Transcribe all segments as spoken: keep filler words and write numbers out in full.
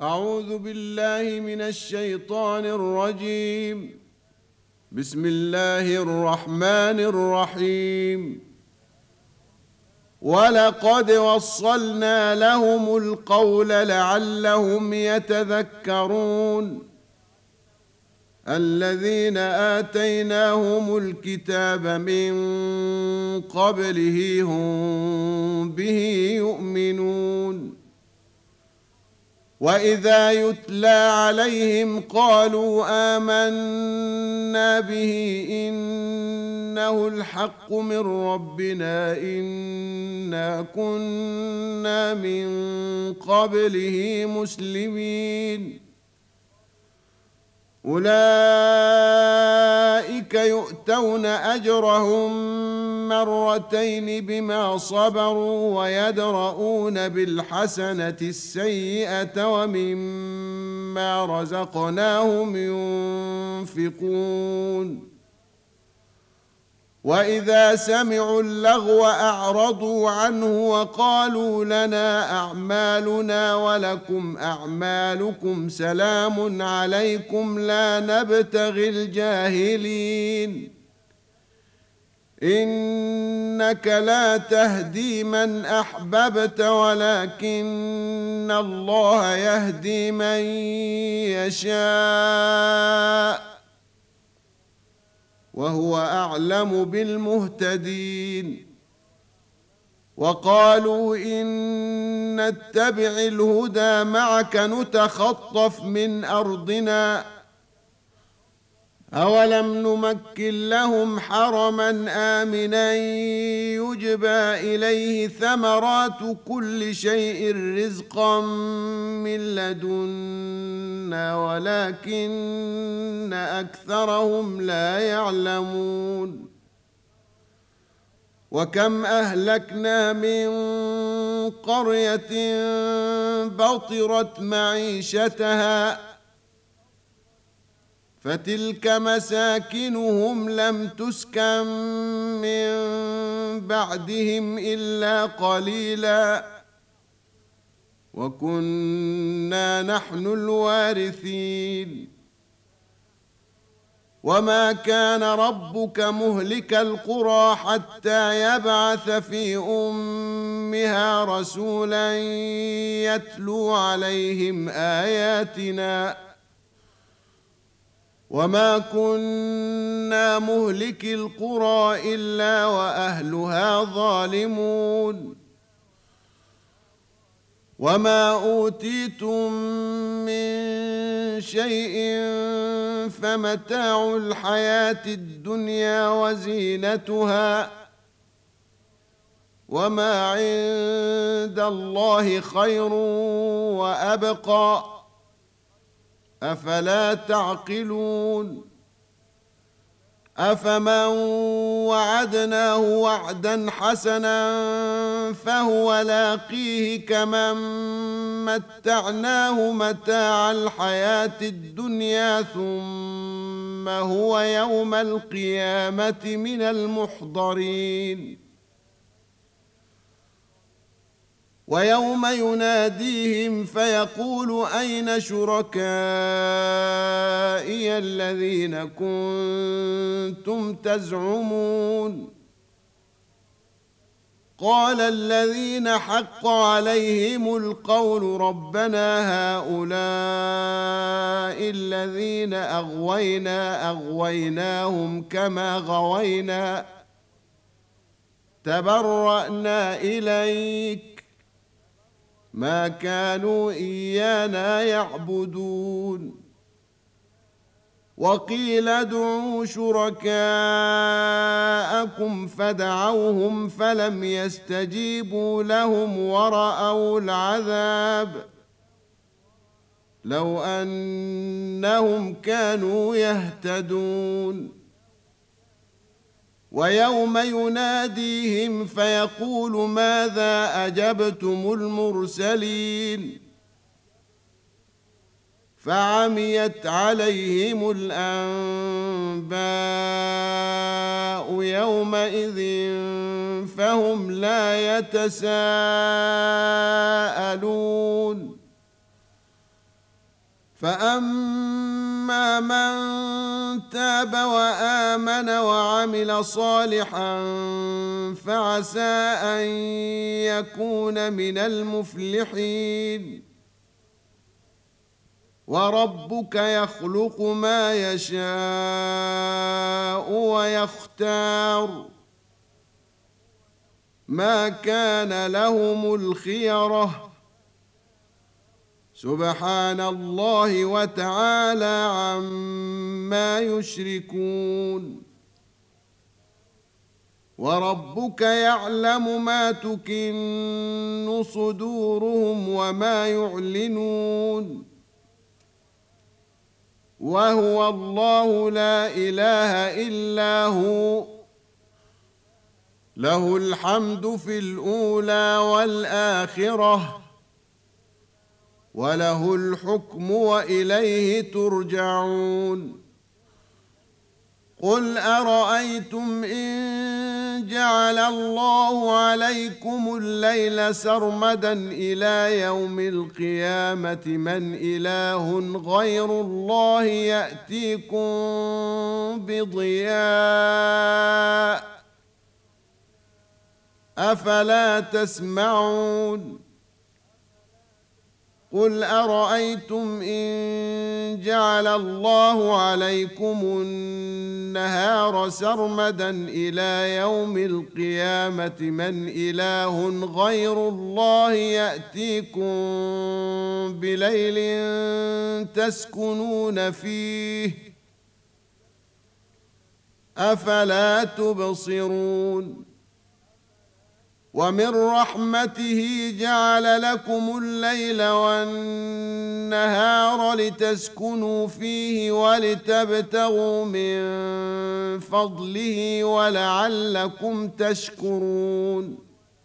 أعوذ بالله من الشيطان الرجيم. بسم الله الرحمن الرحيم. ولقد وصلنا لهم القول لعلهم يتذكرون. الذين آتيناهم الكتاب من قبله هم به يؤمنون. وإذا يتلى عليهم قالوا آمنا به إنه الحق من ربنا إنا كنا من قبله مسلمين. أولئك يؤتون أجرهم مرتين بما صبروا ويدرؤون بالحسنة السيئة ومما رزقناهم ينفقون. وإذا سمعوا اللغو أعرضوا عنه وقالوا لنا أعمالنا ولكم أعمالكم سلام عليكم لا نبتغي الجاهلين. إنك لا تهدي من أحببت ولكن الله يهدي من يشاء وهو أعلم بالمهتدين. وقالوا إن نتبع الهدى معك نتخطف من أرضنا أولم نمكن لهم حرما آمنا يجبى إليه ثمرات كل شيء رزقا من لدنا ولكن أكثرهم لا يعلمون. وكم أهلكنا من قرية بطرت معيشتها فتلك مساكنهم لم تسكن من بعدهم إلا قليلا وكنا نحن الوارثين. وما كان ربك مهلك القرى حتى يبعث في أمها رسولا يتلو عليهم آياتنا وما كنا مهلك القرى إلا وأهلها ظالمون. وما أوتيتم من شيء فمتاع الحياة الدنيا وزينتها وما عند الله خير وأبقى أفلا تعقلون. أفمن وعدناه وعدا حسنا فهو لاقيه كمن متعناه متاع الحياة الدنيا ثم هو يوم القيامة من المحضرين. ويوم يناديهم فيقول أين شركائي الذين كنتم تزعمون قال الذين حق عليهم القول ربنا هؤلاء الذين أغوينا أغويناهم كما غوينا تبرأنا إليك ما كانوا إيانا يعبدون. وقيل ادعوا شركاءكم فدعوهم فلم يستجيبوا لهم ورأوا العذاب لو أنهم كانوا يهتدون. ويوم يناديهم فيقول ماذا أجبتم المرسلين فعميت عليهم الأنباء يومئذ فهم لا يتساءلون فأما من تاب وآمن وعمل صالحا فعسى أن يكون من المفلحين. وربك يخلق ما يشاء ويختار ما كان لهم الخيرة سبحان الله وتعالى عما يشركون. وربك يعلم ما تكن صدورهم وما يعلنون وهو الله لا إله إلا هو له الحمد في الأولى والآخرة وله الحكم وإليه ترجعون. قل أرأيتم إن جعل الله عليكم الليل سرمدا إلى يوم القيامة من إله غير الله يأتيكم بضياء أفلا تسمعون. قل أرأيتم إن جعل الله عليكم النهار سرمدا إلى يوم القيامة من إله غير الله يأتيكم بليل تسكنون فيه أفلا تبصرون. ومن رحمته جعل لكم الليل والنهار لتسكنوا فيه ولتبتغوا من فضله ولعلكم تشكرون.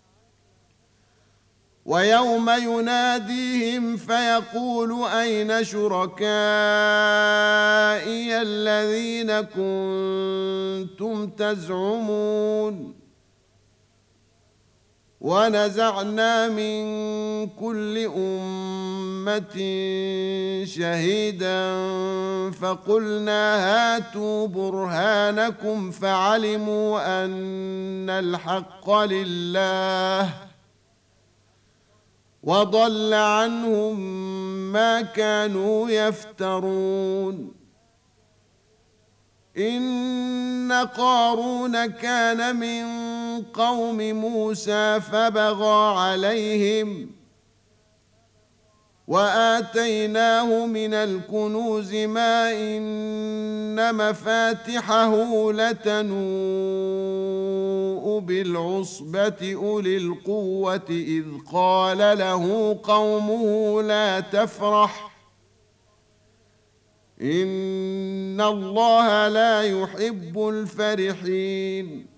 ويوم يناديهم فيقول أين شركائي الذين كنتم تزعمون. ونزعنا من كل أمة شهيدا فقلنا هاتوا برهانكم فعلموا أن الحق لله وضل عنهم ما كانوا يفترون. إن قارون كان من قوم موسى فبغى عليهم وآتيناه من الكنوز ما إن مفاتحه لتنوء بالعصبة أولي القوة إذ قال له قومه لا تفرح إن الله لا يحب الفرحين.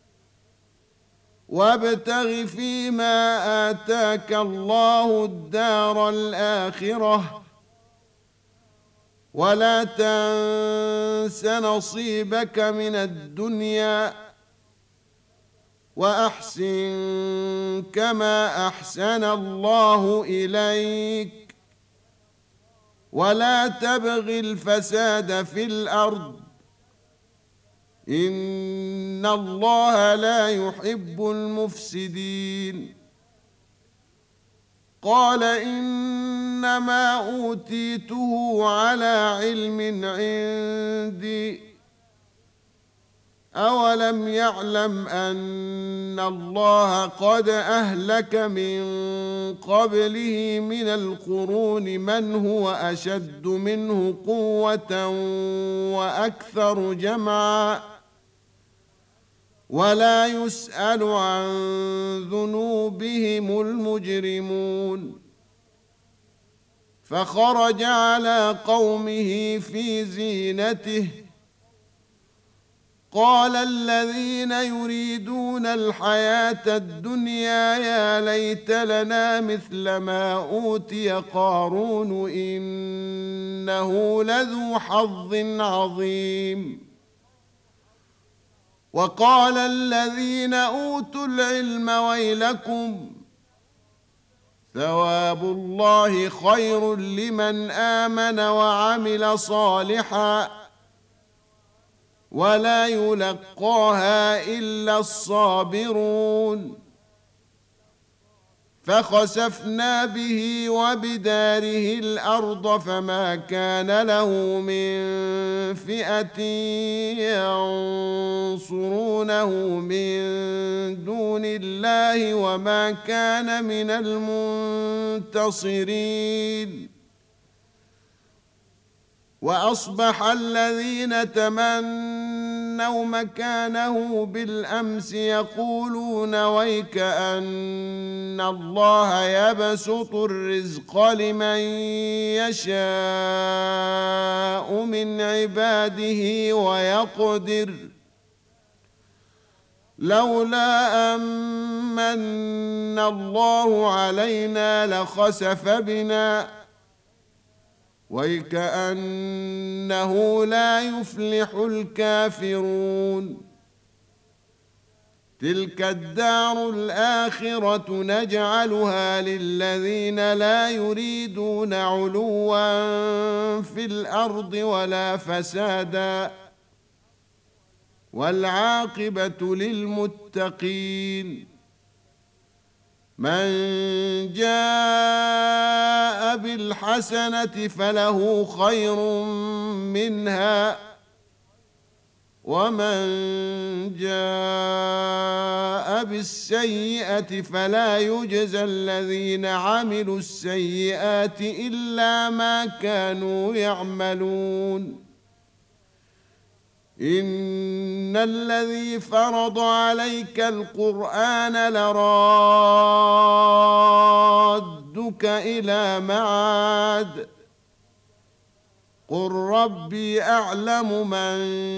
وابتغ فيما آتاك الله الدار الآخرة ولا تنس نصيبك من الدنيا وأحسن كما أحسن الله إليك ولا تبغ الفساد في الأرض إن الله لا يحب المفسدين. قال إنما أوتيته على علم عندي أولم يعلم أن الله قد أهلك من قبله من القرون من هو أشد منه قوة وأكثر جمعا ولا يسأل عن ذنوبهم المجرمون. فخرج على قومه في زينته قال الذين يريدون الحياة الدنيا يا ليت لنا مثل ما أوتي قارون إنه لذو حظ عظيم. وقال الذين أوتوا العلم ويلكم ثواب الله خير لمن آمن وعمل صالحا ولا يلقاها إلا الصابرون فخسفنا به وبداره الأرض فما كان له من فئة ينصرونه من دون الله وما كان من المنتصرين وأصبح الذين تمنوا مكانه بالأمس يقولون ويك أن الله يبسط الرزق لمن يشاء من عباده ويقدر لولا أمن الله علينا لخسف بنا ويكأنه لا يفلح الكافرون تلك الدار الآخرة نجعلها للذين لا يريدون علوا في الأرض ولا فسادا والعاقبة للمتقين من جاء بالحسنة فله خير منها ومن جاء بالسيئة فلا يجزى الذين عملوا السيئات إلا ما كانوا يعملون إن الذي فرض عليك القرآن لرادك إلى معاد قل ربي أعلم من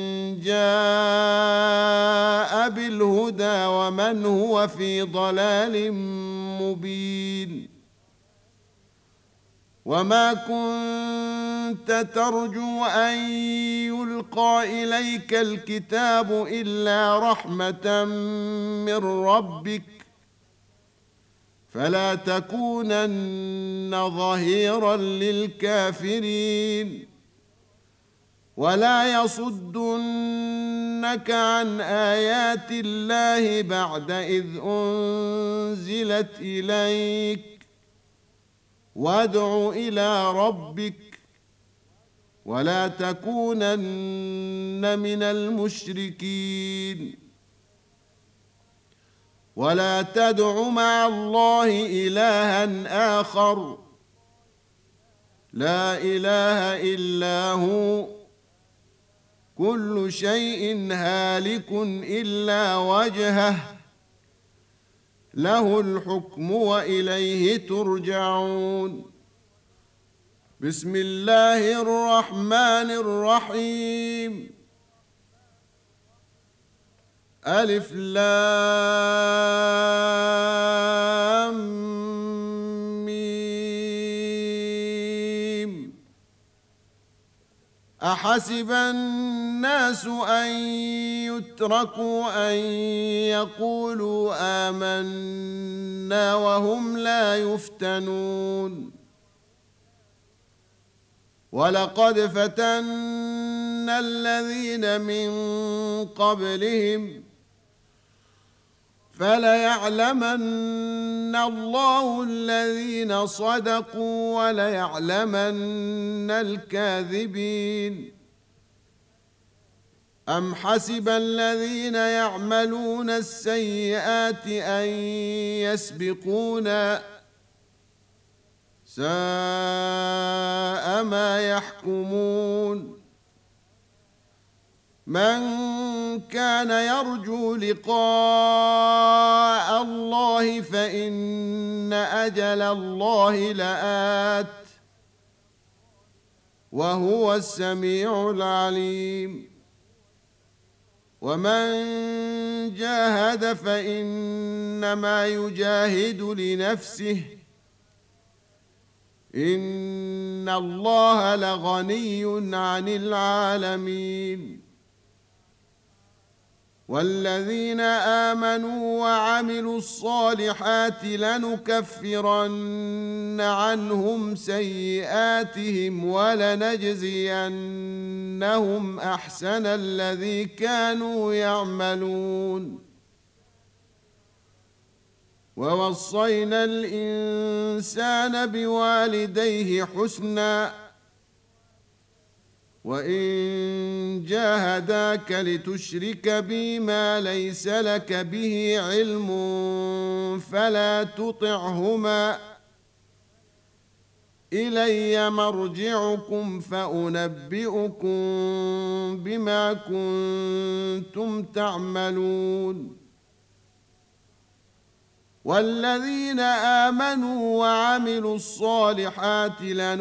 جاء بالهدى ومن هو في ضلال مبين وما كنت ترجو أن يلقى إليك الكتاب إلا رحمة من ربك فلا تكونن ظهيرا للكافرين ولا يصدنك عن آيات الله بعد إذ أنزلت إليك وادع إلى ربك ولا تكونن من المشركين ولا تدع مع الله إلها آخر لا إله إلا هو كل شيء هالك إلا وجهه له الحكم وإليه ترجعون بسم الله الرحمن الرحيم ألف لام ميم أحسب الناس أن يتركوا أن يقولوا آمنا وهم لا يفتنون ولقد فتنا الذين من قبلهم فليعلمن الله الذين صدقوا وليعلمن الكاذبين أم حسب الذين يعملون السيئات أن يسبقونا ساء ما يحكمون من كان يرجو لقاء الله فإن أجل الله لآت وهو السميع العليم ومن جاهد فإنما يجاهد لنفسه إن الله لغني عن العالمين والذين آمنوا وعملوا الصالحات لنكفرن عنهم سيئاتهم ولنجزينهم أحسن الذي كانوا يعملون. ووصينا الإنسان بوالديه حسنا وإن جاهداك لتشرك بي ما ليس لك به علم فلا تطعهما إلي مرجعكم فأنبئكم بما كنتم تعملون. والذين آمنوا وعملوا الصالحات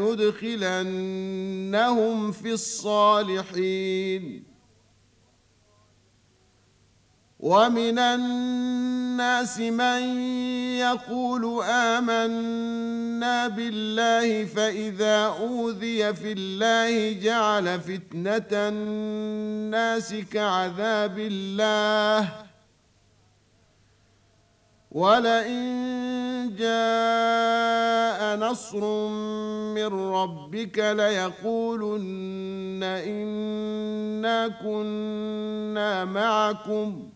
لندخلنهم في الصالحين. ومن الناس من يقول آمنا بالله فإذا أوذي في الله جعل فتنة الناس كعذاب الله ولئن جاء نصر من ربك ليقولن إنا كنا معكم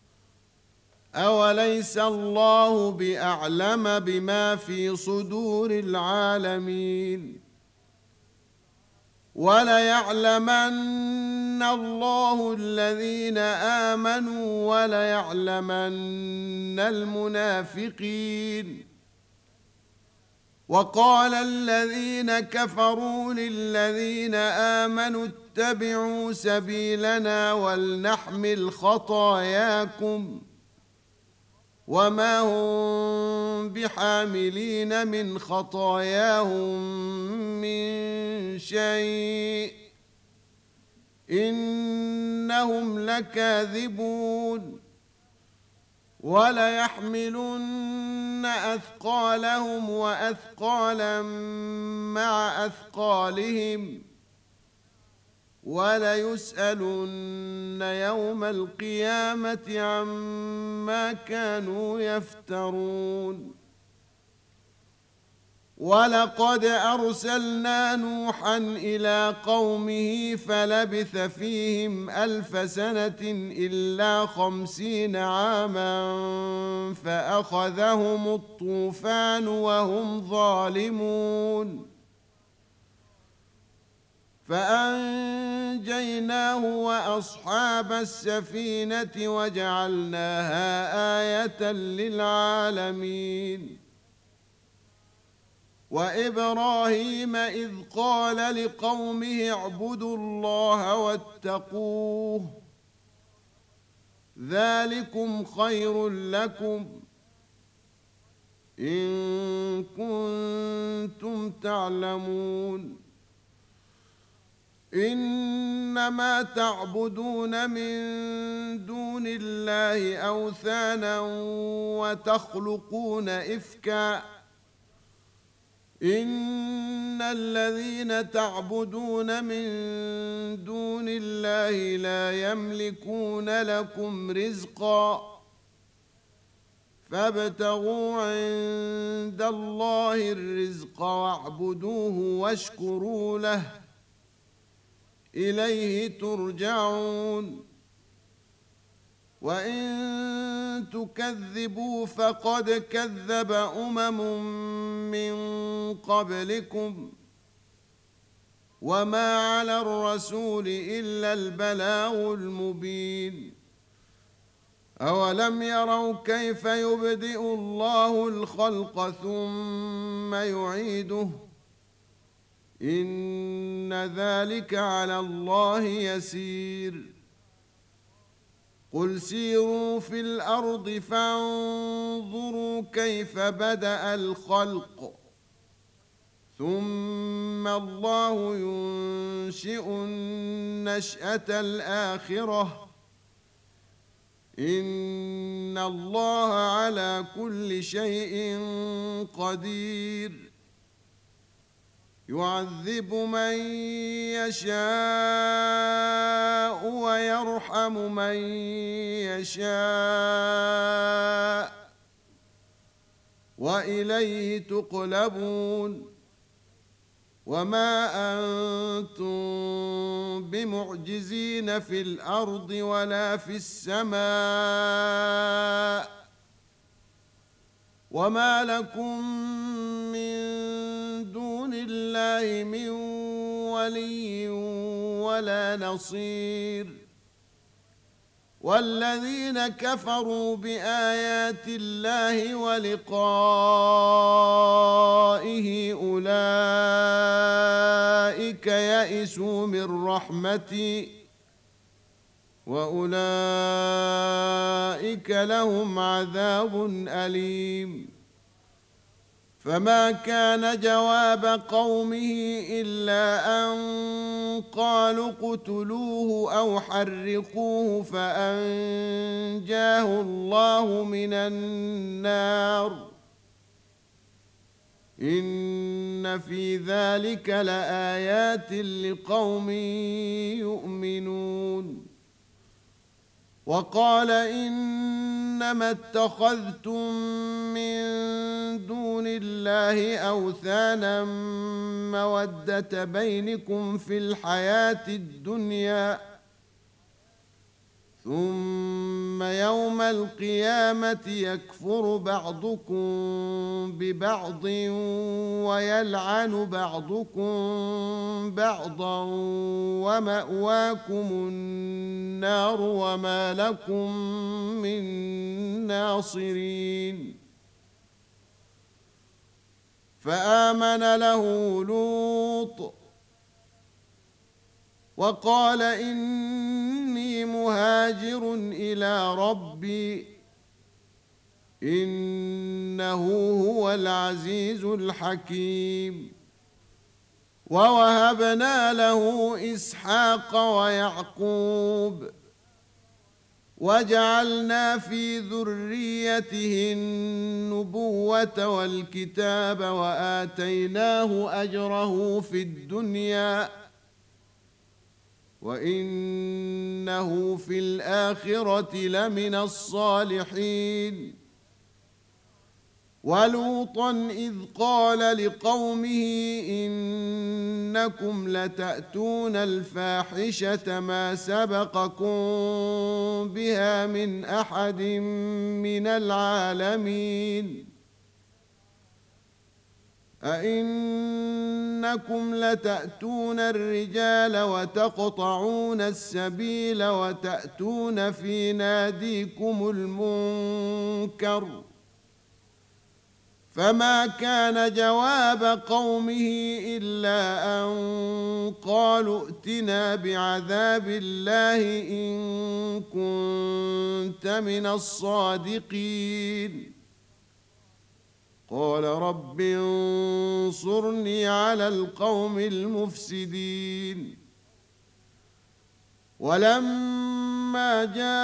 أوليس الله بأعلم بما في صدور العالمين. وليعلمن الله الذين آمنوا وليعلمن المنافقين. وقال الذين كفروا للذين آمنوا اتبعوا سبيلنا ولنحمل خطاياكم وما هم بحاملين من خطاياهم من شيء إنهم لكاذبون. وليحملن أثقالهم وأثقالا مع أثقالهم وليسألن يوم القيامة عما كانوا يفترون. ولقد أرسلنا نوحا إلى قومه فلبث فيهم ألف سنة إلا خمسين عاما فأخذهم الطوفان وهم ظالمون فأنجيناه وأصحاب السفينة وجعلناها آية للعالمين. وإبراهيم إذ قال لقومه اعبدوا الله واتقوه ذلكم خير لكم إن كنتم تعلمون. إنما تعبدون من دون الله أوثانا وتخلقون إفكا إن الذين تعبدون من دون الله لا يملكون لكم رزقا فابتغوا عند الله الرزق واعبدوه واشكروا له إليه ترجعون. وإن تكذبوا فقد كذب أمم من قبلكم وما على الرسول إلا البلاغ المبين. أولم يروا كيف يبدئ الله الخلق ثم يعيده إن ذلك على الله يسير. قل سيروا في الأرض فانظروا كيف بدأ الخلق ثم الله ينشئ النشأة الآخرة إن الله على كل شيء قدير. يعذب من يشاء ويرحم من يشاء وإليه تقلبون وما أنتم بمعجزين في الأرض ولا في السماء وما لكم من دون الله من ولي ولا نصير والذين كفروا بآيات الله ولقائه أولئك يئسوا من رحمتي وأولئك لهم عذاب أليم فما كان جواب قومه إلا أن قالوا اقتلوه أو حرقوه فأنجاه الله من النار إن في ذلك لآيات لقوم يؤمنون وقال إنما اتخذتم من دون الله أوثانا مودة بينكم في الحياة الدنيا ثم يوم القيامة يكفر بعضكم ببعض ويلعن بعضكم بعضا ومأواكم النار وما لكم من ناصرين فآمن له لوط وقال إني مهاجر إلى ربي إنه هو العزيز الحكيم ووهبنا له إسحاق ويعقوب وجعلنا في ذريته النبوة والكتاب وآتيناه أجره في الدنيا وإنه في الآخرة لمن الصالحين ولوطا إذ قال لقومه إنكم لتأتون الفاحشة ما سبقكم بها من أحد من العالمين أئنكم لتأتون الرجال وتقطعون السبيل وتأتون في ناديكم المنكر فما كان جواب قومه إلا أن قالوا ائتنا بعذاب الله إن كنت من الصادقين قال رب انصرني على القوم المفسدين ولما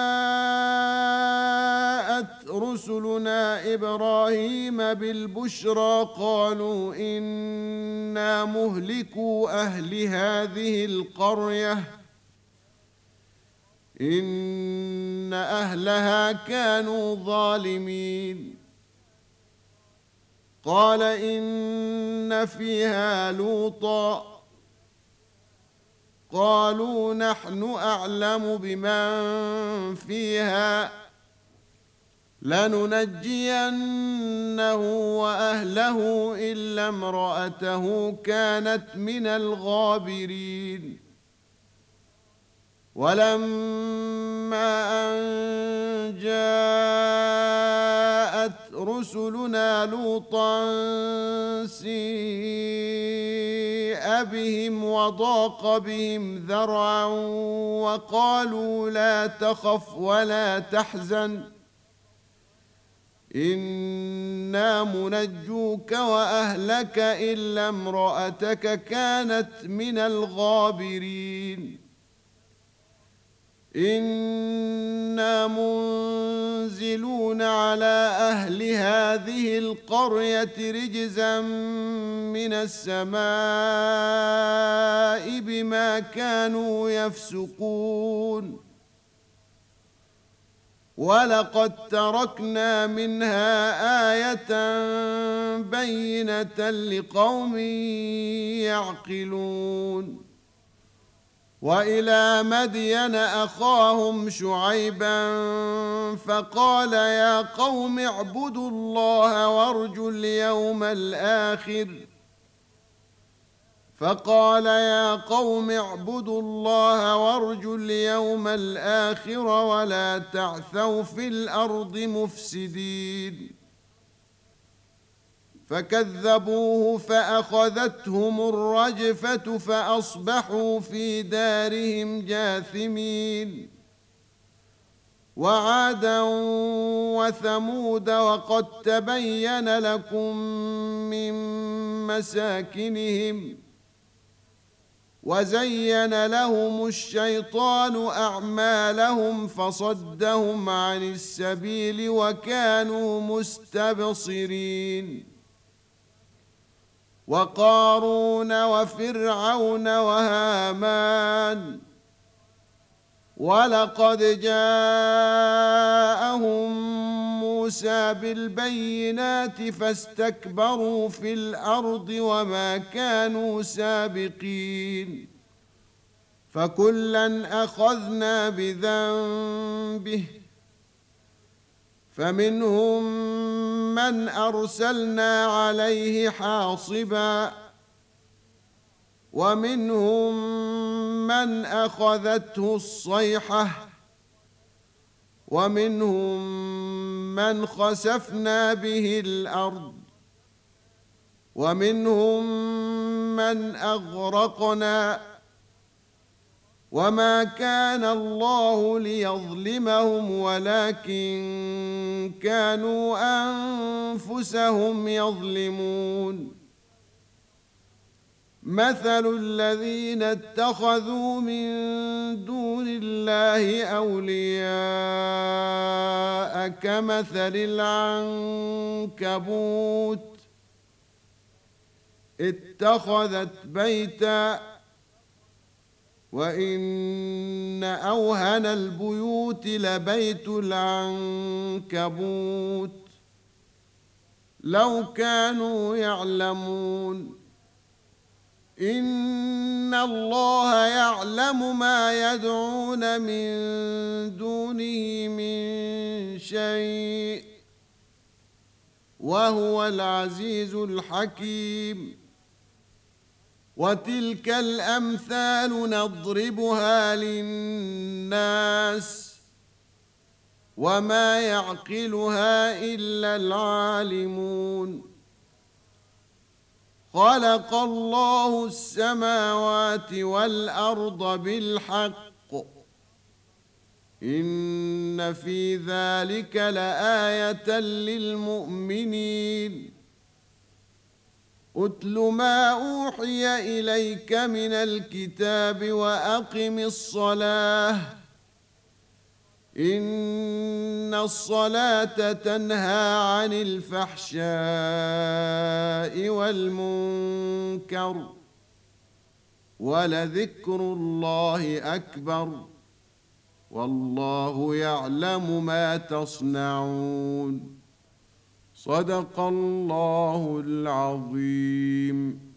جاءت رسلنا إبراهيم بالبشرى قالوا إنا مهلكو أهل هذه القرية إن أهلها كانوا ظالمين قال إن فيها لوطا قالوا نحن أعلم بمن فيها لننجينه وأهله إلا امرأته كانت من الغابرين ولما أن جاءت رسلنا لوطا سيء بهم وضاق بهم ذرعا وقالوا لا تخف ولا تحزن إنا منجوك وأهلك إلا امرأتك كانت من الغابرين إنا منزلون على أهل هذه القرية رجزا من السماء بما كانوا يفسقون ولقد تركنا منها آية بينة لقوم يعقلون وإلى مدين أخاهم شعيبا فقال يا قوم اعبدوا الله وارجوا اليوم الآخر فقال يا قوم اعبدوا الله وارجوا اليوم الآخر ولا تعثوا في الأرض مفسدين فكذبوه فأخذتهم الرجفة فأصبحوا في دارهم جاثمين وعادا وثمود وقد تبين لكم من مساكنهم وزين لهم الشيطان أعمالهم فصدهم عن السبيل وكانوا مستبصرين وقارون وفرعون وهامان ولقد جاءهم موسى بالبينات فاستكبروا في الأرض وما كانوا سابقين فكلا أخذنا بذنبه فمنهم من أرسلنا عليه حاصبا ومنهم من أخذته الصيحة ومنهم من خسفنا به الأرض ومنهم من أغرقنا وما كان الله ليظلمهم ولكن كانوا أنفسهم يظلمون مثل الذين اتخذوا من دون الله أولياء كمثل العنكبوت اتخذت بيتا وإن أوهن البيوت لبيت العنكبوت لو كانوا يعلمون إن الله يعلم ما يدعون من دونه من شيء وهو العزيز الحكيم وتلك الأمثال نضربها للناس وما يعقلها إلا العالمون خلق الله السماوات والأرض بالحق إن في ذلك لآية للمؤمنين أتل ما أوحي إليك من الكتاب وأقم الصلاة إن الصلاة تنهى عن الفحشاء والمنكر ولذكر الله أكبر والله يعلم ما تصنعون صدق الله العظيم.